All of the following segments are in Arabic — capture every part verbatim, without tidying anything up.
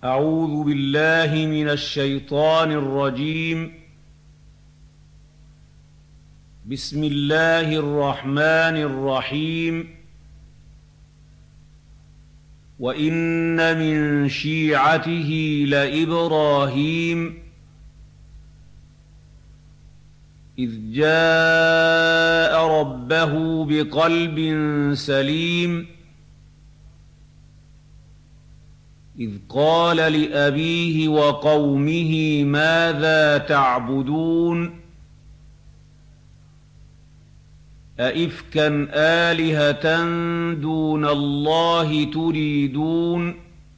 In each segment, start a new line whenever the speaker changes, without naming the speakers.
أعوذ بالله من الشيطان الرجيم. بسم الله الرحمن الرحيم. وإن من شيعته لإبراهيم إذ جاء ربه بقلب سليم إذ قال لأبيه وقومه ماذا تعبدون أئفكا آلهة دون الله تريدون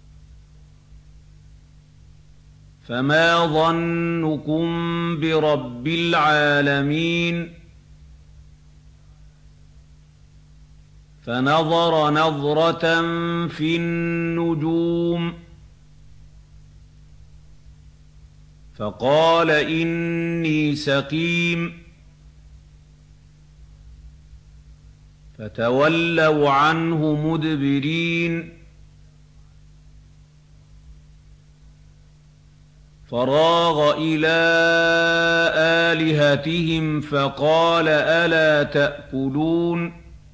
فما ظنكم برب العالمين فنظر نظرة في النجوم فقال إني سقيم فتولوا عنه مدبرين فراغ إلى آلهتهم فقال ألا تأكلون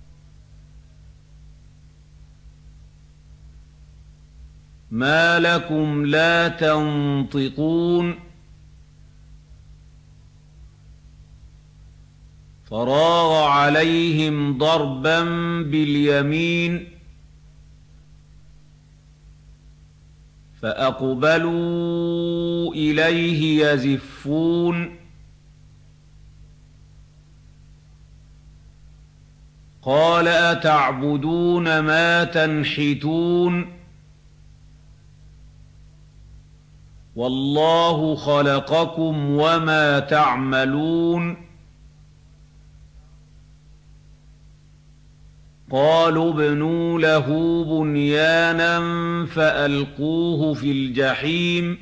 ما لكم لا تنطقون فراغ عليهم ضربا باليمين فأقبلوا إليه يزفون قال أتعبدون ما تنحتون والله خلقكم وما تعملون قالوا ابنوا له بنيانا فألقوه في الجحيم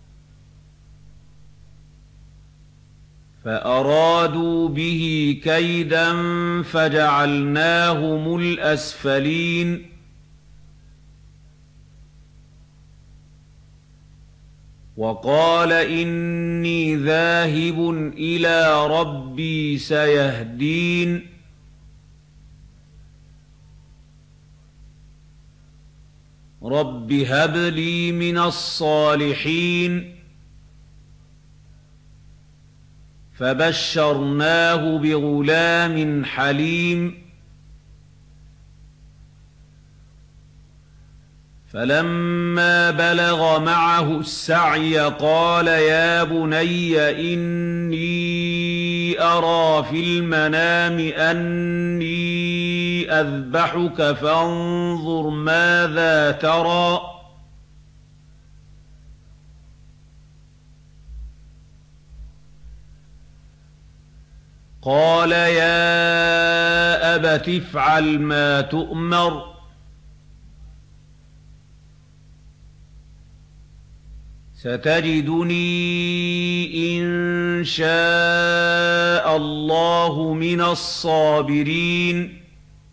فأرادوا به كيدا فجعلناهم الأسفلين وقال إني ذاهب إلى ربي سيهدين رب هب لي من الصالحين فبشرناه بغلام حليم فلما بلغ معه السعي قال يا بني إني أرى في المنام أني أذبحك فانظر ماذا ترى قال يا أبت افعل ما تؤمر ستجدني إن شاء الله من الصابرين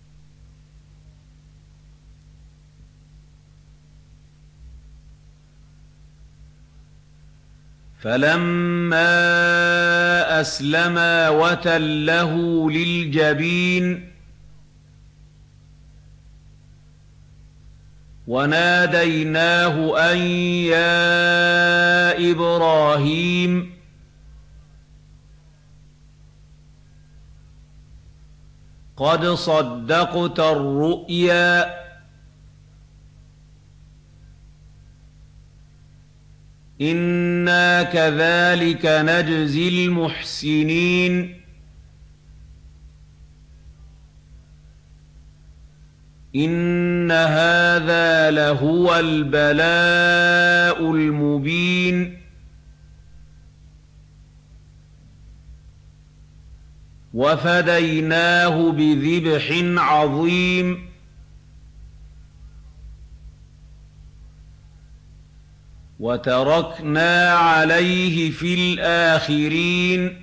فلما أسلما وتله للجبين وناديناه أن يا إبراهيم قد صدقت الرؤيا إنا كذلك نجزي المحسنين إن هذا لهو البلاء المبين وفديناه بذبح عظيم وتركنا عليه في الآخرين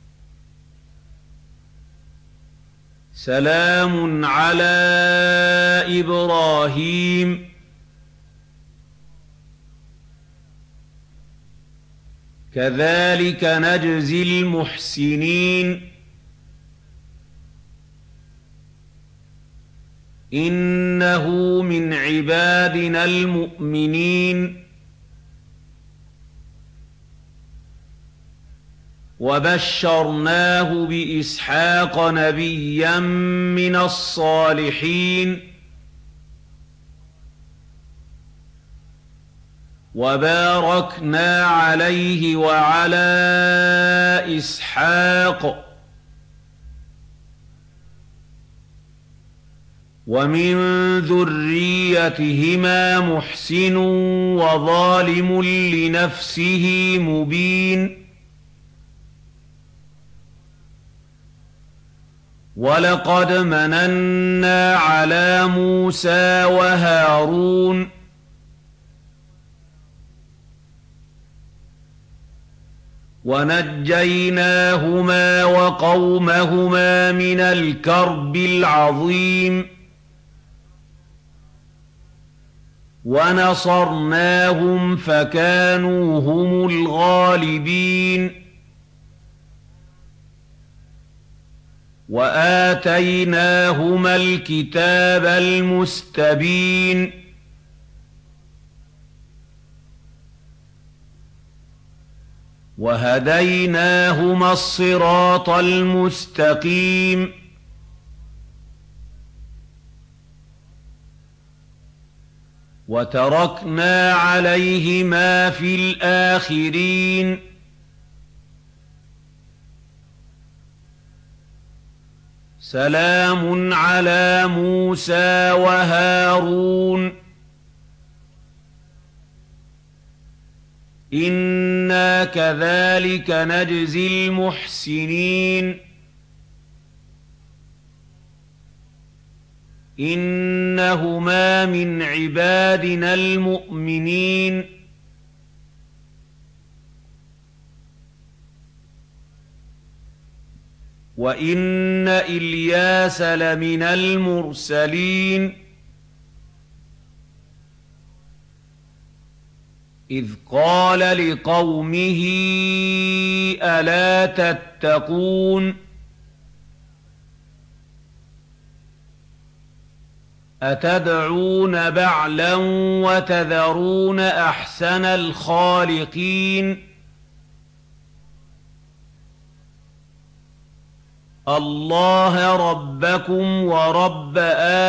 سلام على إبراهيم كذلك نجزي المحسنين إنه من عبادنا المؤمنين وبشرناه بإسحاق نبيا من الصالحين وباركنا عليه وعلى إسحاق ومن ذريتهما محسن وظالم لنفسه مبين ولقد مننا على موسى وهارون ونجيناهما وقومهما من الكرب العظيم ونصرناهم فكانوا هم الغالبين وآتيناهما الكتاب المستبين وهديناهما الصراط المستقيم وتركنا عليهما في الآخرين سلام على موسى وهارون إنا كذلك نجزي المحسنين إنهما من عبادنا المؤمنين وإن إلياس لمن المرسلين إذ قال لقومه ألا تتقون أتدعون بعلا وتذرون أحسن الخالقين الله ربكم ورب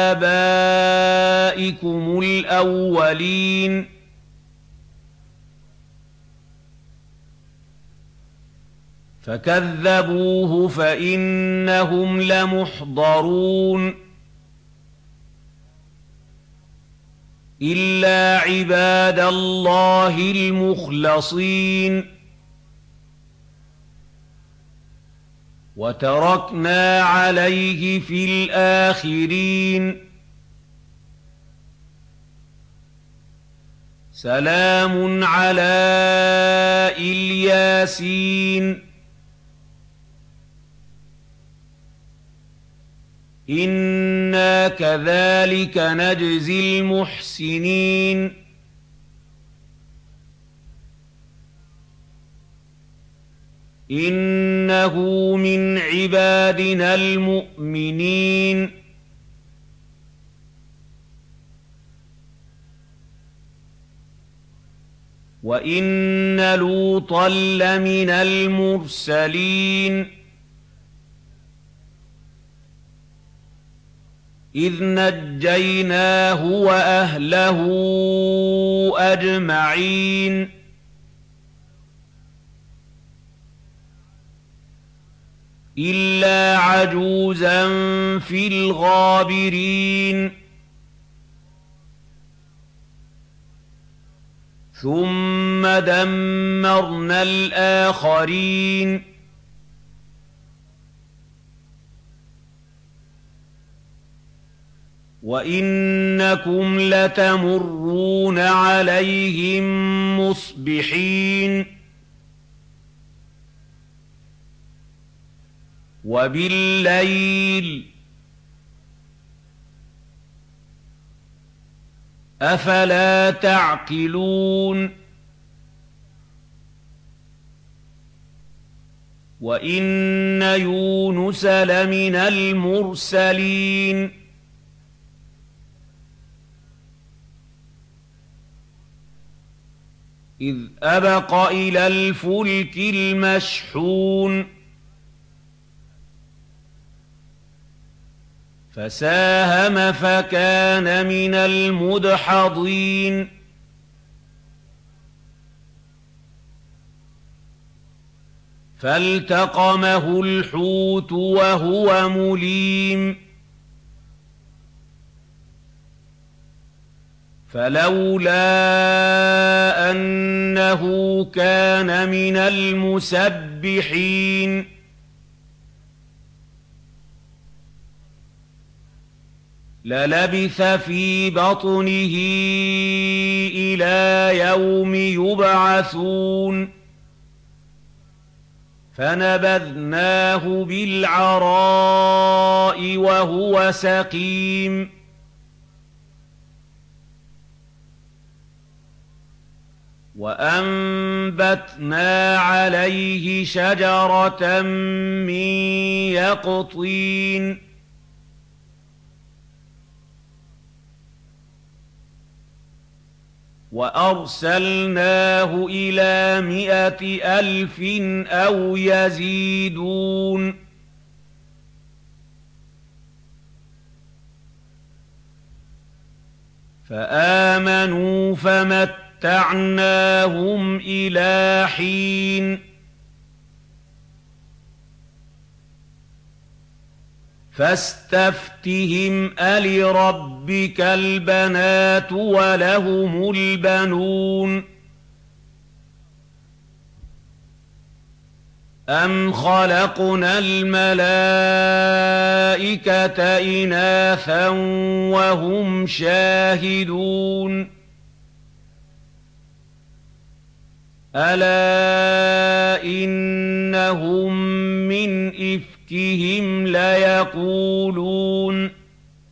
آبائكم الأولين فكذبوه فإنهم لمحضرون إلا عباد الله المخلصين وتركنا عليه في الآخرين سلام على الياسين إنا كذلك نجزي المحسنين إنه من عبادنا المؤمنين وإن لوطا لمن المرسلين إذ نجيناه وأهله أجمعين إلا عجوزا في الغابرين ثم دمرنا الآخرين وإنكم لتمرون عليهم مصبحين وبالليل أفلا تعقلون وَإِنَّ يُونُسَ لَمِنَ الْمُرْسَلِينَ إِذْ أَبَقَ إِلَى الْفُلْكِ الْمَشْحُونِ فَسَاهَمَ فَكَانَ مِنَ الْمُدْحَضِينَ فَالْتَقَمَهُ الْحُوتُ وَهُوَ مُلِيمٌ فَلَوْلَا أَنَّهُ كَانَ مِنَ الْمُسَبِّحِينَ لَلَبِثَ فِي بَطْنِهِ إِلَىٰ يَوْمِ يُبْعَثُونَ فَنَبَذْنَاهُ بِالْعَرَاءِ وَهُوَ سَقِيمٌ وَأَنبَتْنَا عَلَيْهِ شَجَرَةً مِّن يَقْطِينٍ وَأَرْسَلْنَاهُ إِلَىٰ مِائَةِ أَلْفٍ أَوْ يَزِيدُونَ فَآمَنُوا فَمَتَّعْنَاهُمْ إِلَىٰ حِينٍ فَاسْتَفْتِهِمْ أَلِرَبِّكَ الْبَنَاتُ وَلَهُمُ الْبَنُونَ أَمْ خَلَقْنَا الْمَلَائِكَةَ إِنَاثًا وَهُمْ شَاهِدُونَ أَلَا إِنَّهُم مِّنْ إِفْكِهِمْ لَيَقُولُونَ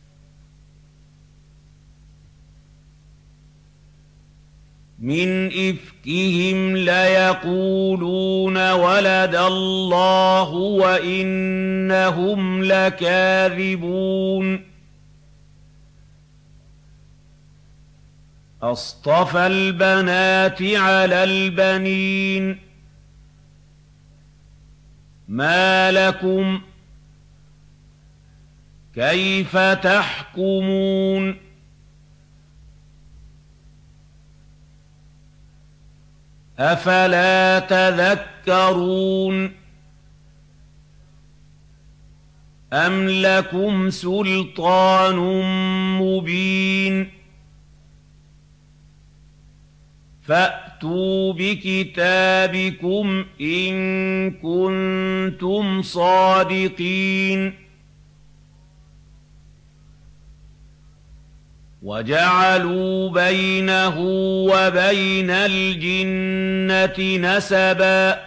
مِنْ إِفْكِهِمْ لَيَقُولُونَ وَلَدَ اللَّهُ وَإِنَّهُمْ لَكَاذِبُونَ أَصْطَفَى الْبَنَاتِ عَلَى الْبَنِينَ مَا لَكُمْ كَيْفَ تَحْكُمُونَ أَفَلَا تَذَكَّرُونَ أَمْ لَكُمْ سُلْطَانٌ مُّبِينٌ فَأْتُوا بِكِتَابِكُمْ إِن كُنتُمْ صَادِقِينَ وَجَعَلُوا بَيْنَهُ وَبَيْنَ الْجِنَّةِ نَسَبًا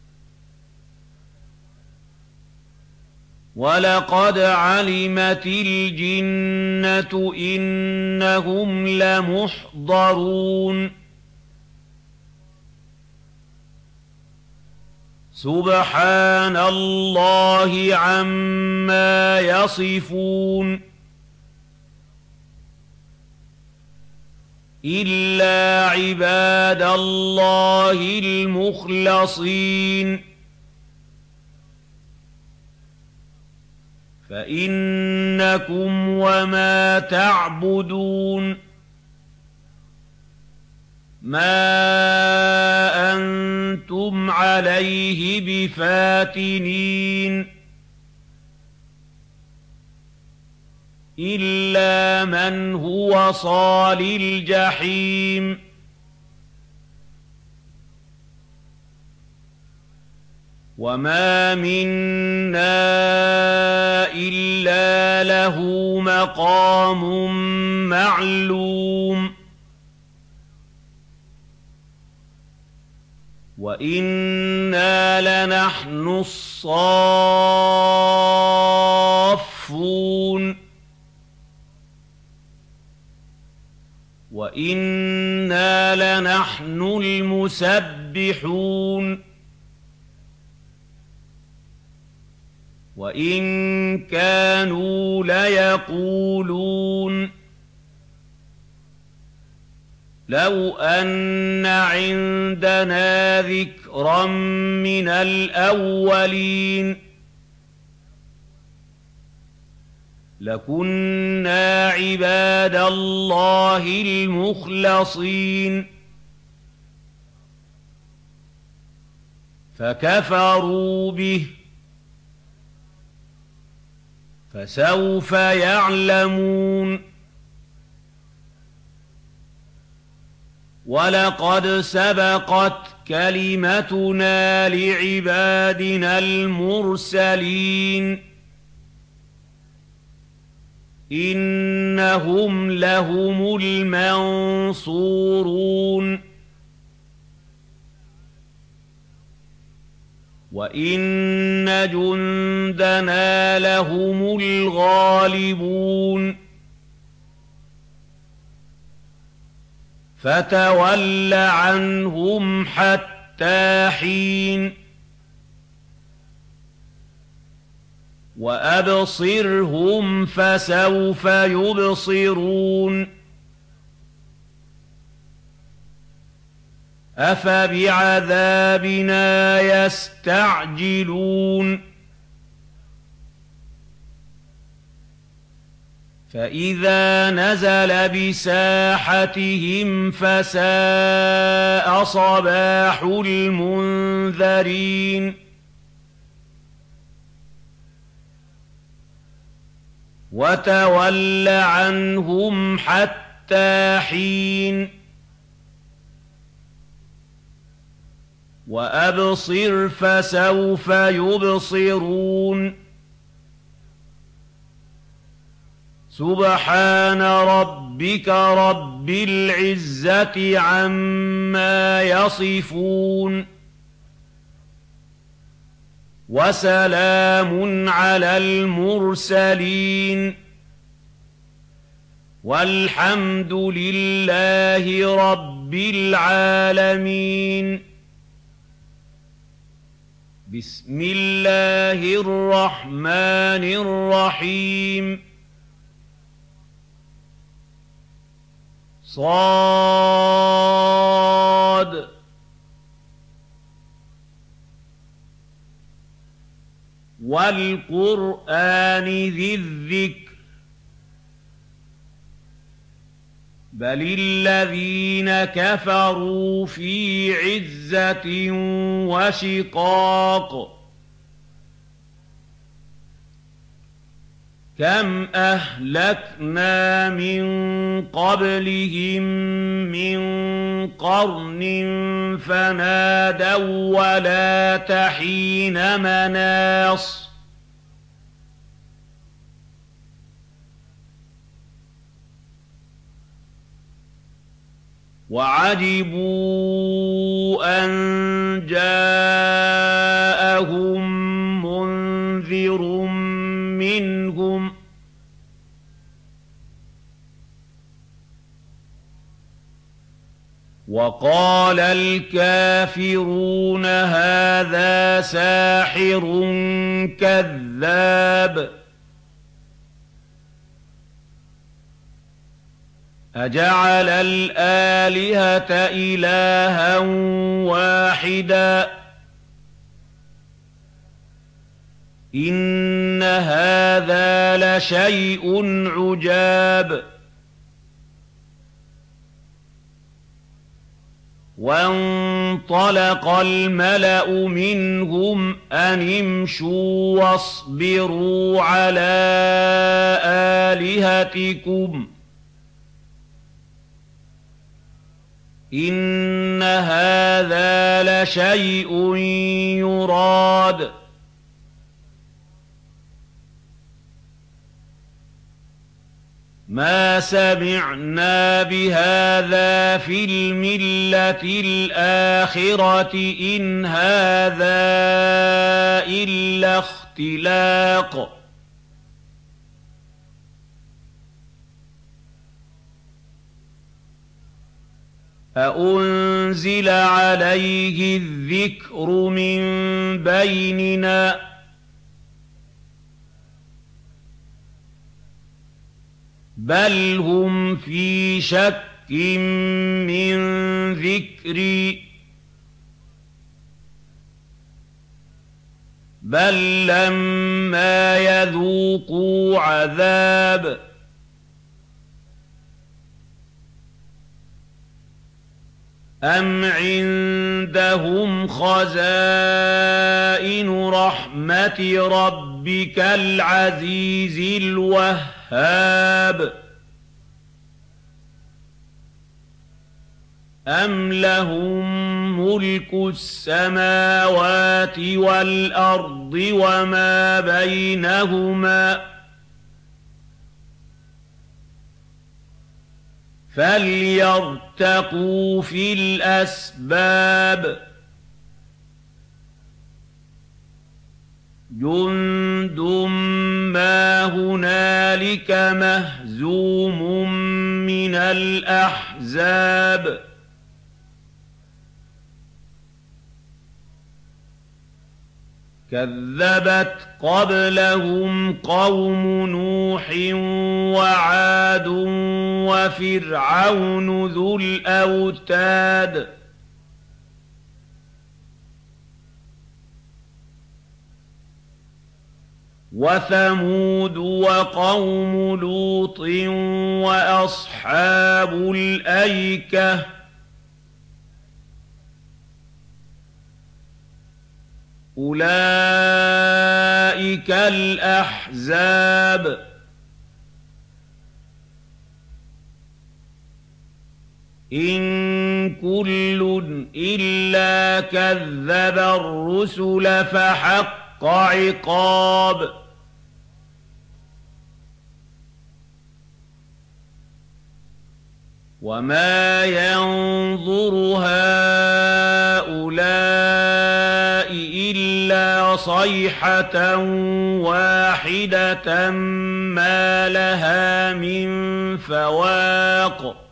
وَلَقَدْ عَلِمَتِ الْجِنَّةُ إِنَّهُمْ لَمُحْضَرُونَ سُبْحَانَ اللَّهِ عَمَّا يَصِفُونَ إِلَّا عِبَادَ اللَّهِ الْمُخْلَصِينَ فَإِنَّكُمْ وَمَا تَعْبُدُونَ مَا أَنتُمْ عَلَيْهِ بِفَاتِنِينَ إِلَّا مَنْ هُوَ صَالِ الْجَحِيمِ وَمَا مِنَّا إِلَّا لَهُ مَقَامٌ مَّعْلُومٌ وَإِنَّا لَنَحْنُ الصَّافُّونَ وَإِنَّا لَنَحْنُ الْمُسَبِّحُونَ وَإِن كَانُوا لَيَقُولُونَ لَوْ أَنَّ عِندَنَا ذِكْرًا مِّنَ الْأَوَّلِينَ لَكُنَّا عِبَادَ اللَّهِ الْمُخْلَصِينَ فَكَفَرُوا بِهِ فَسَوْفَ يَعْلَمُونَ وَلَقَدْ سَبَقَتْ كَلِمَتُنَا لِعِبَادِنَا الْمُرْسَلِينَ إِنَّهُمْ لَهُمُ الْمَنصُورُونَ وَإِنَّ جُندَنَا لَهُمُ الْغَالِبُونَ فَتَوَلَّ عَنْهُمْ حَتَّىٰ حِينٍ وَأَبْصِرْهُمْ فَسَوْفَ يُبْصِرُونَ أَفَبِعَذَابِنَا يَسْتَعْجِلُونَ فَإِذَا نَزَلَ بِسَاحَتِهِمْ فَسَاءَ صَبَاحُ الْمُنذَرِينَ وَتَوَلَّ عَنْهُمْ حَتَّىٰ حِينٍ وَأَبْصِرْ فَسَوْفَ يُبْصِرُونَ سُبْحَانَ رَبِّكَ رَبِّ الْعِزَّةِ عَمَّا يَصِفُونَ وَسَلَامٌ عَلَى الْمُرْسَلِينَ وَالْحَمْدُ لِلَّهِ رَبِّ الْعَالَمِينَ بسم الله الرحمن الرحيم صاد والقرآن ذي الذكر بل الذين كفروا في عزة وشقاق كم أهلكنا من قبلهم من قرن فنادوا ولا تحين مناص وعجبوا أن جاءهم منذر منهم وقال الكافرون هذا ساحر كذاب أجعل الآلهة إلها واحدا إن هذا لشيء عجاب وانطلق الملأ منهم أن امشوا واصبروا على آلهتكم إن هذا لشيء يراد ما سمعنا بهذا في الملة الآخرة إن هذا إلا اختلاق أأنزل عليه الذكر من بيننا بل هم في شك من ذكري بل لما يذوقوا عذاب أم عندهم خزائن رحمة ربك العزيز الوهاب أم لهم ملك السماوات والأرض وما بينهما فليرتقوا في الأسباب جند ما هنالك مهزوم من الأحزاب كذبت قبلهم قوم نوح وعاد وفرعون ذو الأوتاد وثمود وقوم لوط وأصحاب الأيكة أولئك الأحزاب إن كل إلا كذب الرسل فحق عقاب وما ينظر هؤلاء إلا صيحة واحدة ما لها من فواق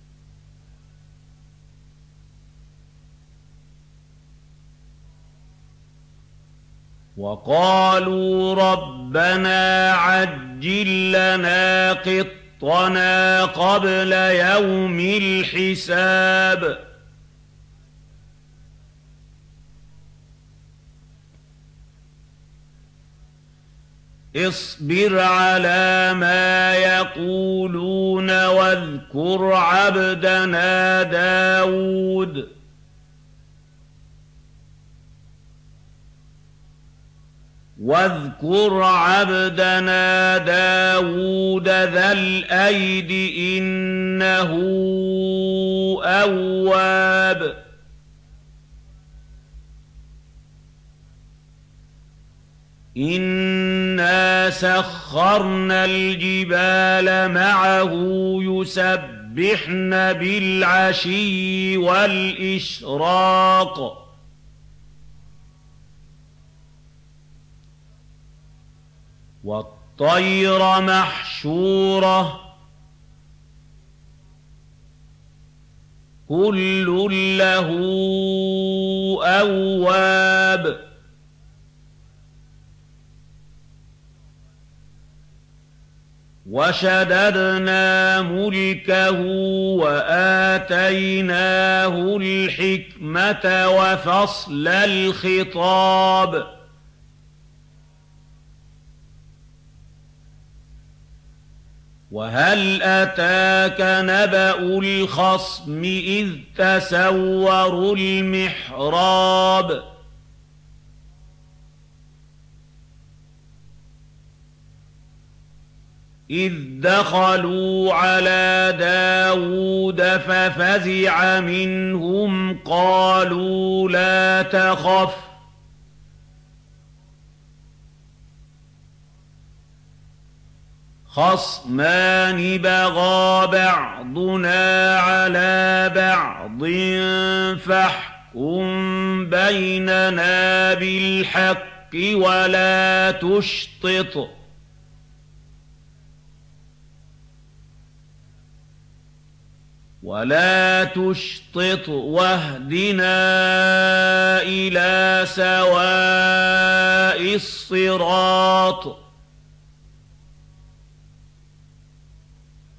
وقالوا ربنا عجل لنا قطنا قبل يوم الحساب اصبر على ما يقولون واذكر عبدنا داود واذكر عبدنا داود ذا الأيد إنه أواب إنا سخرنا الجبال معه يسبحن بالعشي والإشراق والطير محشورة كل له أواب وشددنا ملكه وآتيناه الحكمة وفصل الخطاب وهل أتاك نبأ الخصم إذ تسوروا المحراب إذ دخلوا على داود ففزع منهم قالوا لا تخف خصمان بغى بعضنا على بعض فاحكم بيننا بالحق ولا تشطط ولا تشطط واهدنا إلى سواء الصراط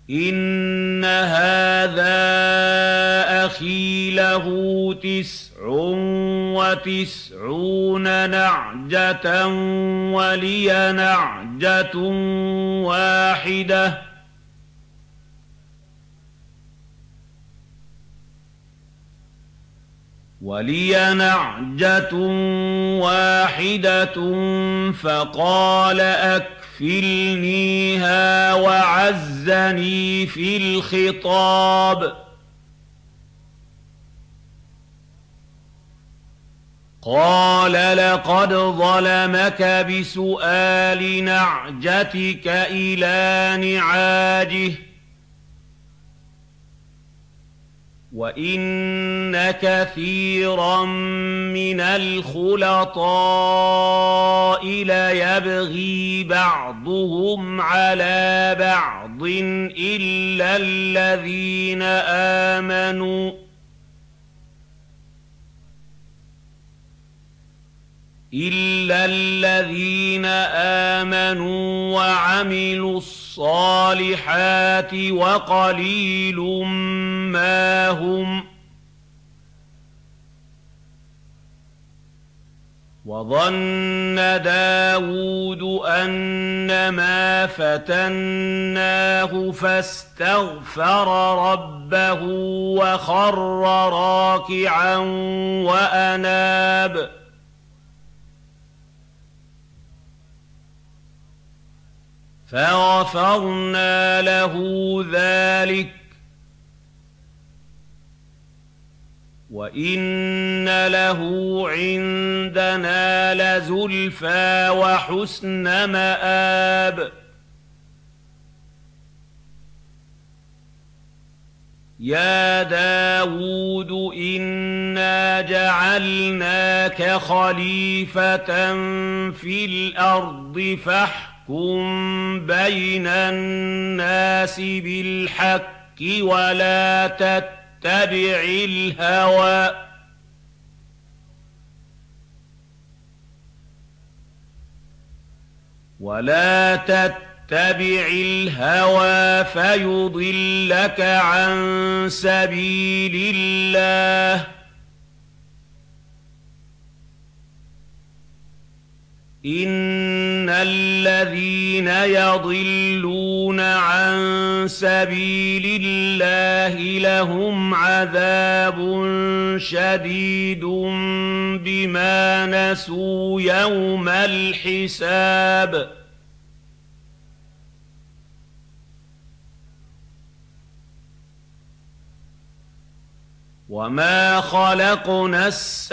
إِنَّ هَٰذَا أَخِي لَهُ تِسْعٌ وَتِسْعُونَ نَعْجَةً وَلِيَ نَعْجَةٌ وَاحِدَةٌ وَلِيَ نَعْجَةٌ وَاحِدَةٌ فَقَالَ أَكْفِلْنِيهَا وَعَزَّنِي فِي الْخِطَابِ قَالَ لَقَدْ ظَلَمَكَ بِسُؤَالِ نَعْجَتِكَ إِلَىٰ نِعَاجِهِ وَإِنَّ كَثِيرًا مِّنَ الْخُلَطَاءِ لَيَبْغِي بَعْضُهُمْ عَلَىٰ بَعْضٍ إِلَّا الَّذِينَ آمَنُوا إِلَّا الَّذِينَ آمَنُوا وَعَمِلُوا الصَّالِحَاتِ وَقَلِيلٌ مَّا هُمْ وَظَنَّ دَاوُودُ أَنَّمَا فَتَنَّاهُ فَاسْتَغْفَرَ رَبَّهُ وَخَرَّ رَاكِعًا وَأَنَابَ فَغَفَرْنَا لَهُ ذَٰلِكَ وَإِنَّ لَهُ عِندَنَا لَزُلْفَىٰ وَحُسْنَ مَآبٍ يَا دَاوُودُ إِنَّا جَعَلْنَاكَ خَلِيفَةً فِي الْأَرْضِ فَاحْكُم بَيْنَ النَّاسِ بِالْحَقِّ وَلَا تَتَّبِعِ الْهَوَىٰ وَلَا تَتَّبِعِ الْهَوَىٰ فَيُضِلَّكَ عَن سَبِيلِ اللَّهِ إِنَّ الَّذِينَ يَضِلُّونَ عَن سَبِيلِ اللَّهِ لَهُمْ عَذَابٌ شَدِيدٌ بِمَا نَسُوا يَوْمَ الْحِسَابِ وَمَا خَلَقْنَا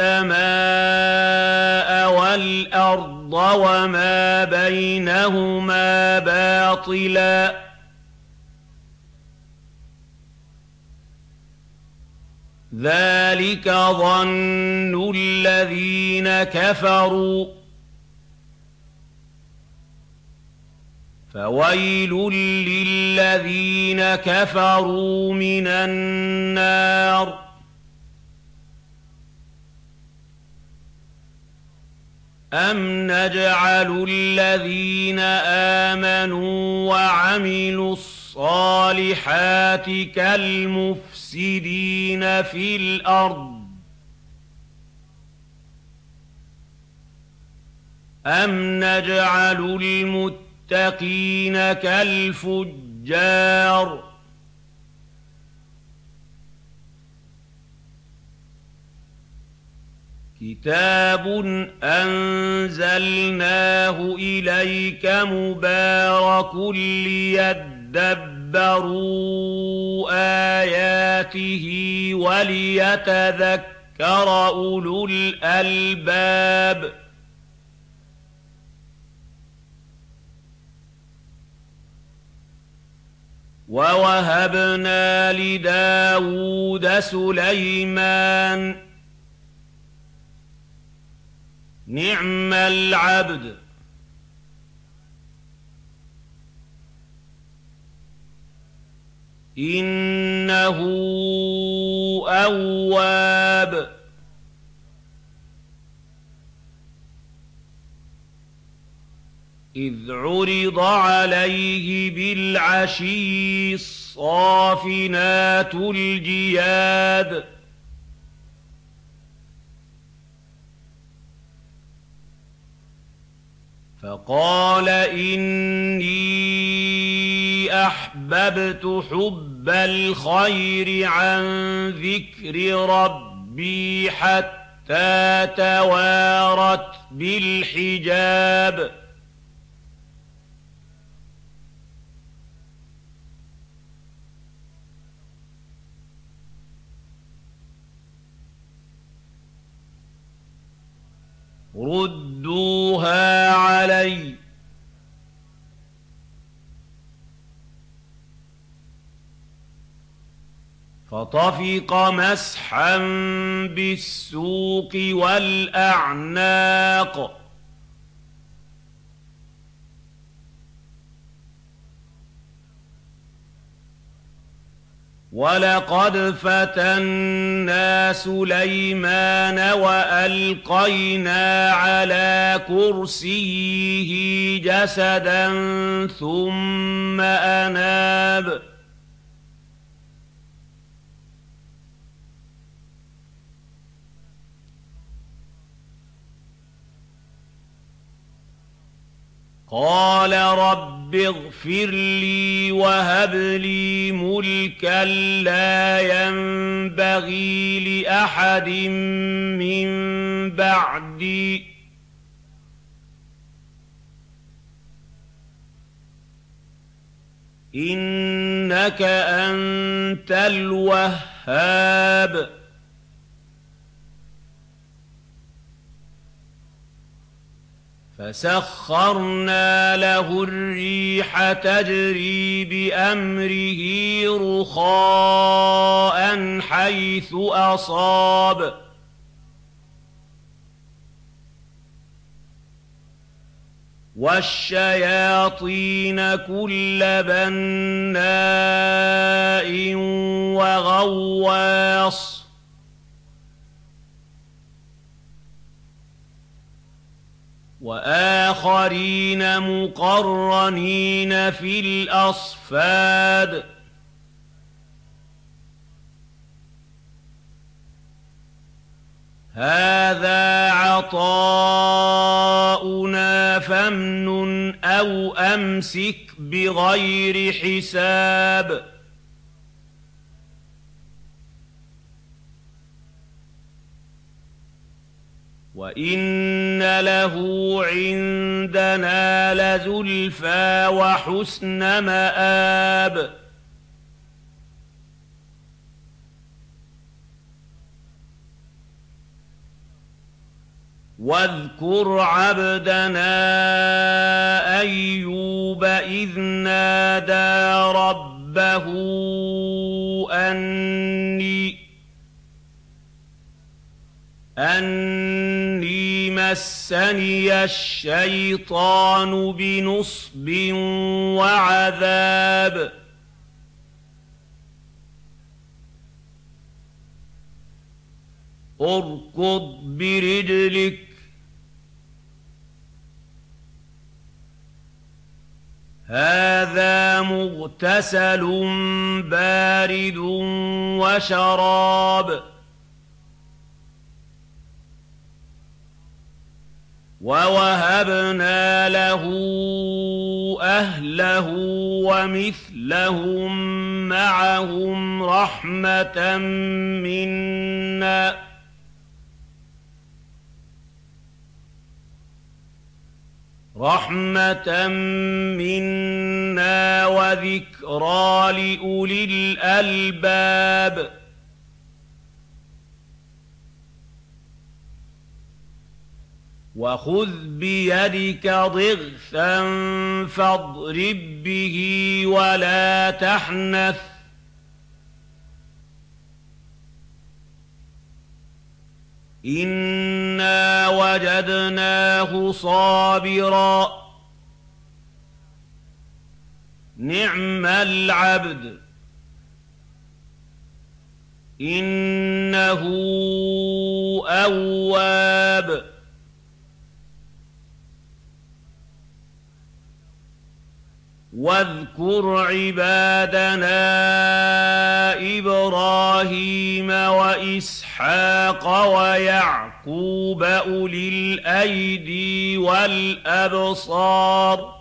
السَّمَاءَ وَالْأَرْضَ وَمَا بَيْنَهُمَا بَاطِلًا ذَلِكَ ظَنُّ الَّذِينَ كَفَرُوا فَوَيْلٌ لِّلَّذِينَ كَفَرُوا مِنَ النَّارِ أَمْ نَجْعَلُ الَّذِينَ آمَنُوا وَعَمِلُوا الصَّالِحَاتِ كَالْمُفْسِدِينَ فِي الْأَرْضِ أَمْ نَجْعَلُ الْمُتَّقِينَ كَالْفُجَّارِ كِتَابٌ أَنزَلْنَاهُ إِلَيْكَ مُبَارَكٌ لِّيَدَّبَّرُوا آيَاتِهِ وَلِيَتَذَكَّرَ أُولُو الْأَلْبَابِ وَوَهَبْنَا لِدَاوُودَ سُلَيْمَانَ نِعْمَ الْعَبْدُ إِنَّهُ أَوَّابٌ إذ عرض عليه بالعشي الصافنات الجياد فقال إني أحببت حب الخير عن ذكر ربي حتى توارت بالحجاب ردوها علي فطفق مسحا بالسوق والأعناق ولقد فتنا سليمان وألقينا على كرسيه جسدا ثم أناب قال رب اغفر لي وهب لي ملكا لا ينبغي لأحد من بعدي إنك أنت الوهاب فسخرنا له الريح تجري بأمره رخاء حيث أصاب والشياطين كل بناء وغواص وآخرين مقرنين في الأصفاد هذا عطاؤنا فامنن أو أمسك بغير حساب وإن له عندنا لزلفى وحسن مآب واذكر عبدنا أيوب إذ نادى ربه أني أني مسني الشيطان بنصب وعذاب اركض برجلك هذا مغتسل بارد وشراب ووهبنا له أهله ومثلهم معهم رحمة منا رحمة منا وذكرى لأولي الألباب وخذ بيدك ضغثا فاضرب به ولا تحنث إنا وجدناه صابرا نعم العبد إنه أواب واذكر عبادنا إبراهيم وإسحاق ويعقوب أولي الأيدي والأبصار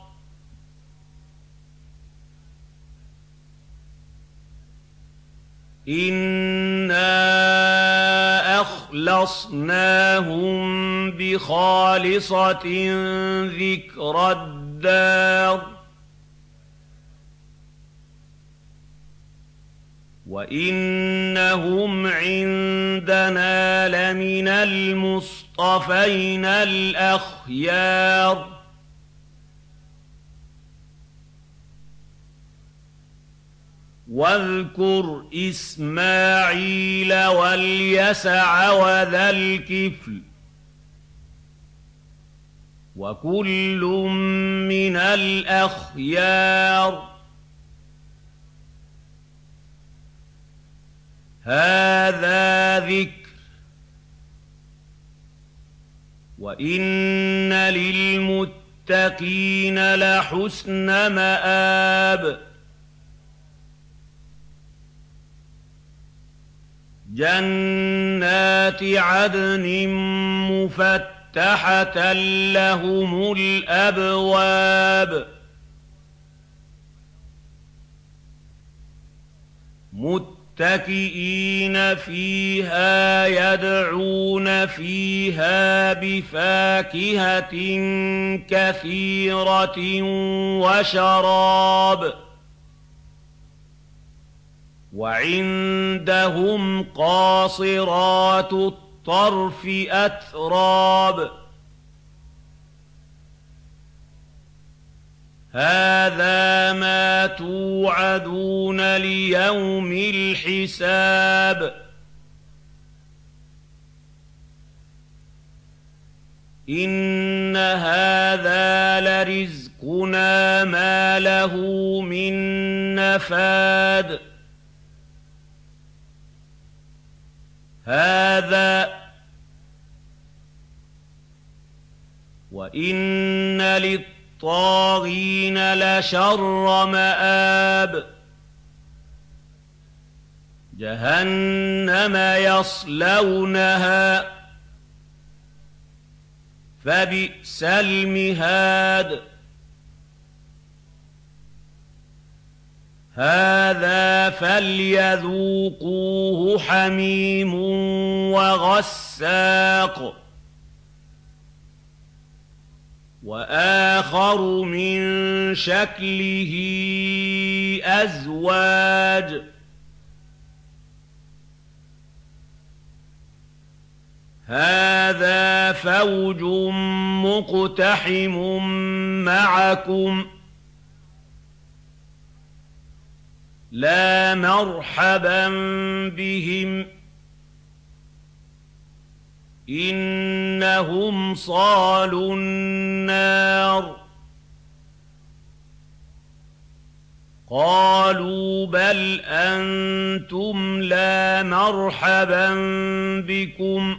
إنا أخلصناهم بخالصة ذكرى الدار وإنهم عندنا لمن المصطفين الأخيار واذكر إسماعيل واليسع وذا الكفل وكل من الأخيار هذا ذكر وإن للمتقين لحسن مآب جنات عدن مفتحة لهم الأبواب متكئين فيها يدعون فيها بفاكهة كثيرة وشراب وعندهم قاصرات الطرف أتراب هذا ما توعدون ليوم الحساب إن هذا لرزقنا ما له من نفاد هذا وإن للطاغين لشر مآب جهنم يصلونها فبئس المهاد هذا فليذوقوه حميم وغساق وآخر من شكله أزواج هذا فوج مقتحم معكم لا مرحبا بهم إنهم صالوا النار قالوا بل أنتم لا مرحبا بكم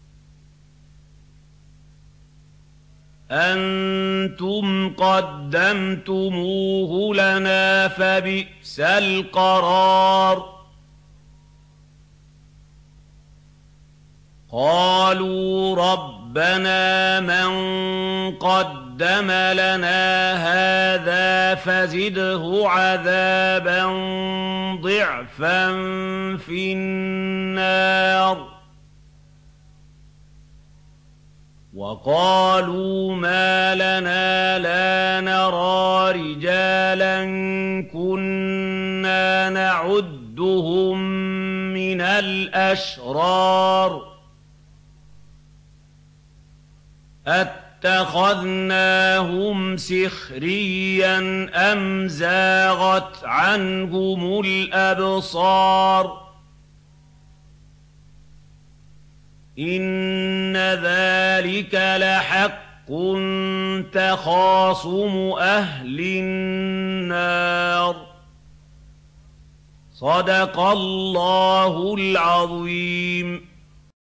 أنتم قدمتموه لنا فبئس القرار قالوا ربنا من قدم لنا هذا فزده عذابا ضعفا في النار وقالوا ما لنا لا نرى رجالا كنا نعدهم من الأشرار أتخذناهم سخريا أم زاغت عنهم الأبصار إن ذلك لحق تخاصم أهل النار صدق الله العظيم.